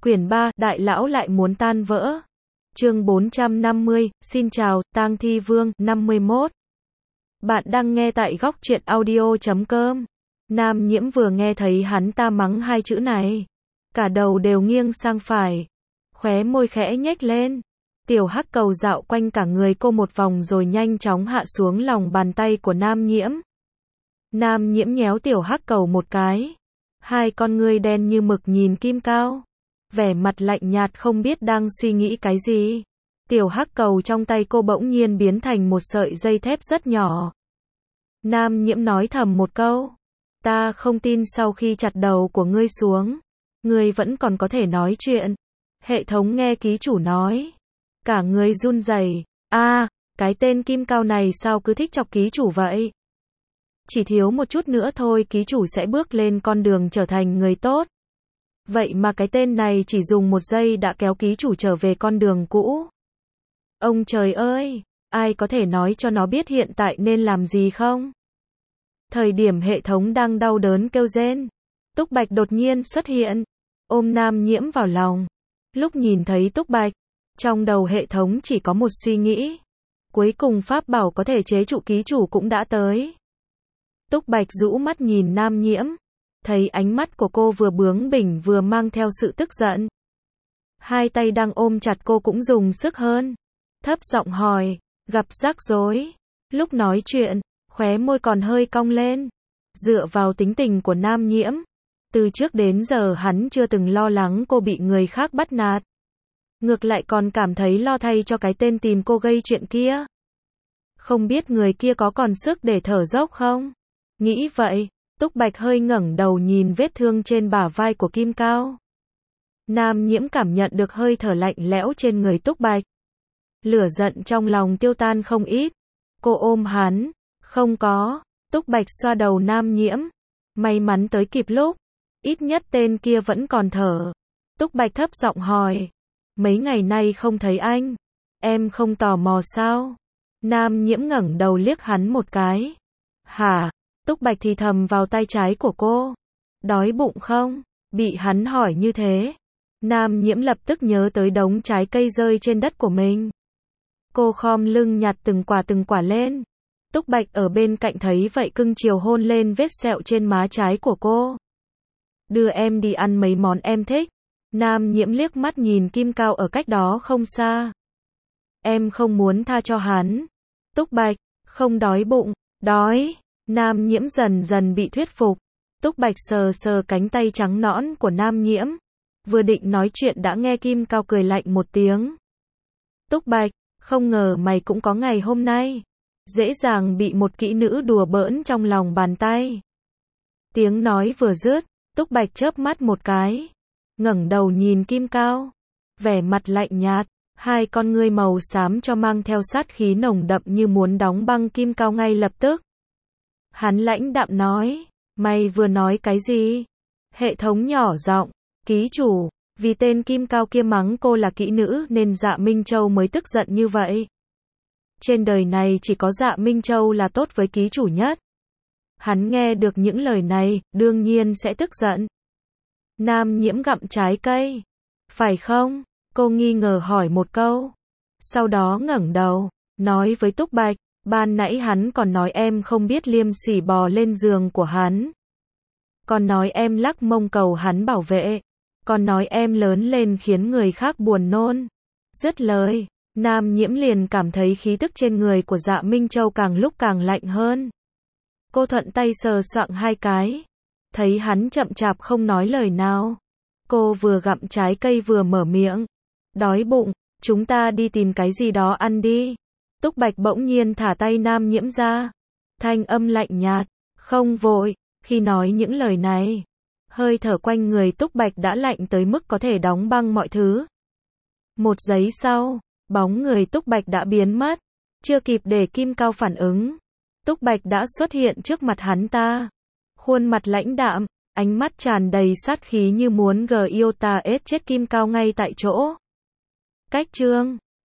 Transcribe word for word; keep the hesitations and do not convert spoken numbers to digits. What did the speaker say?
Quyển ba, Đại lão lại muốn tan vỡ. Chương bốn trăm năm mươi, xin chào, Tang Thi Vương, năm mươi mốt. Bạn đang nghe tại góc truyện audio chấm com. Nam Nhiễm vừa nghe thấy hắn ta mắng hai chữ này, cả đầu đều nghiêng sang phải, khóe môi khẽ nhếch lên. Tiểu hắc cầu dạo quanh cả người cô một vòng rồi nhanh chóng hạ xuống lòng bàn tay của Nam Nhiễm. Nam Nhiễm nhéo tiểu hắc cầu một cái, hai con ngươi đen như mực nhìn Kim Cao, vẻ mặt lạnh nhạt không biết đang suy nghĩ cái gì. Tiểu hắc cầu trong tay cô bỗng nhiên biến thành một sợi dây thép rất nhỏ. Nam Nhiễm nói thầm một câu, ta không tin sau khi chặt đầu của ngươi xuống, ngươi vẫn còn có thể nói chuyện. Hệ thống nghe ký chủ nói, cả người run rẩy. A, à, cái tên Kim Cao này sao cứ thích chọc ký chủ vậy? Chỉ thiếu một chút nữa thôi ký chủ sẽ bước lên con đường trở thành người tốt. Vậy mà cái tên này chỉ dùng một giây đã kéo ký chủ trở về con đường cũ. Ông trời ơi, ai có thể nói cho nó biết hiện tại nên làm gì không? Thời điểm hệ thống đang đau đớn kêu rên, Túc Bạch đột nhiên xuất hiện, ôm Nam Nhiễm vào lòng. Lúc nhìn thấy Túc Bạch, trong đầu hệ thống chỉ có một suy nghĩ. Cuối cùng pháp bảo có thể chế trụ ký chủ cũng đã tới. Túc Bạch rũ mắt nhìn Nam Nhiễm, thấy ánh mắt của cô vừa bướng bỉnh vừa mang theo sự tức giận. Hai tay đang ôm chặt cô cũng dùng sức hơn. Thấp giọng hỏi, gặp rắc rối. Lúc nói chuyện, khóe môi còn hơi cong lên. Dựa vào tính tình của Nam Nhiễm, từ trước đến giờ hắn chưa từng lo lắng cô bị người khác bắt nạt. Ngược lại còn cảm thấy lo thay cho cái tên tìm cô gây chuyện kia. Không biết người kia có còn sức để thở dốc không? Nghĩ vậy, Túc Bạch hơi ngẩng đầu nhìn vết thương trên bả vai của Kim Cao. Nam Nhiễm cảm nhận được hơi thở lạnh lẽo trên người Túc Bạch. Lửa giận trong lòng tiêu tan không ít. Cô ôm hắn, không có. Túc Bạch xoa đầu Nam Nhiễm. May mắn tới kịp lúc. Ít nhất tên kia vẫn còn thở. Túc Bạch thấp giọng hỏi, mấy ngày nay không thấy anh, em không tò mò sao? Nam Nhiễm ngẩng đầu liếc hắn một cái. Hả? Túc Bạch thì thầm vào tai trái của cô. Đói bụng không? Bị hắn hỏi như thế, Nam Nhiễm lập tức nhớ tới đống trái cây rơi trên đất của mình. Cô khom lưng nhặt từng quả từng quả lên. Túc Bạch ở bên cạnh thấy vậy cưng chiều hôn lên vết sẹo trên má trái của cô. Đưa em đi ăn mấy món em thích. Nam Nhiễm liếc mắt nhìn Kim Cao ở cách đó không xa. Em không muốn tha cho hắn. Túc Bạch, không đói bụng. Đói. Nam Nhiễm dần dần bị thuyết phục. Túc Bạch sờ sờ cánh tay trắng nõn của Nam Nhiễm. Vừa định nói chuyện đã nghe Kim Cao cười lạnh một tiếng. Túc Bạch, không ngờ mày cũng có ngày hôm nay. Dễ dàng bị một kỹ nữ đùa bỡn trong lòng bàn tay. Tiếng nói vừa dứt, Túc Bạch chớp mắt một cái, ngẩng đầu nhìn Kim Cao, vẻ mặt lạnh nhạt, hai con ngươi màu xám cho mang theo sát khí nồng đậm như muốn đóng băng Kim Cao ngay lập tức. Hắn lãnh đạm nói, mày vừa nói cái gì? Hệ thống nhỏ giọng, ký chủ, vì tên Kim Cao kia mắng cô là kỹ nữ nên Dạ Minh Châu mới tức giận như vậy. Trên đời này chỉ có Dạ Minh Châu là tốt với ký chủ nhất. Hắn nghe được những lời này, đương nhiên sẽ tức giận. Nam Nhiễm gặm trái cây. Phải không? Cô nghi ngờ hỏi một câu. Sau đó ngẩng đầu, nói với Túc Bạch, ban nãy hắn còn nói em không biết liêm sỉ bò lên giường của hắn. Còn nói em lắc mông cầu hắn bảo vệ. Còn nói em lớn lên khiến người khác buồn nôn. Dứt lời, Nam Nhiễm liền cảm thấy khí tức trên người của Dạ Minh Châu càng lúc càng lạnh hơn. Cô thuận tay sờ soạng hai cái. Thấy hắn chậm chạp không nói lời nào. Cô vừa gặm trái cây vừa mở miệng. Đói bụng, chúng ta đi tìm cái gì đó ăn đi. Túc Bạch bỗng nhiên thả tay Nam Nhiễm ra. Thanh âm lạnh nhạt, không vội. Khi nói những lời này, hơi thở quanh người Túc Bạch đã lạnh tới mức có thể đóng băng mọi thứ. Một giây sau, bóng người Túc Bạch đã biến mất. Chưa kịp để Kim Cao phản ứng, Túc Bạch đã xuất hiện trước mặt hắn ta. Khuôn mặt lãnh đạm, ánh mắt tràn đầy sát khí như muốn giết ta ết chết Kim Cao ngay tại chỗ. Cách chương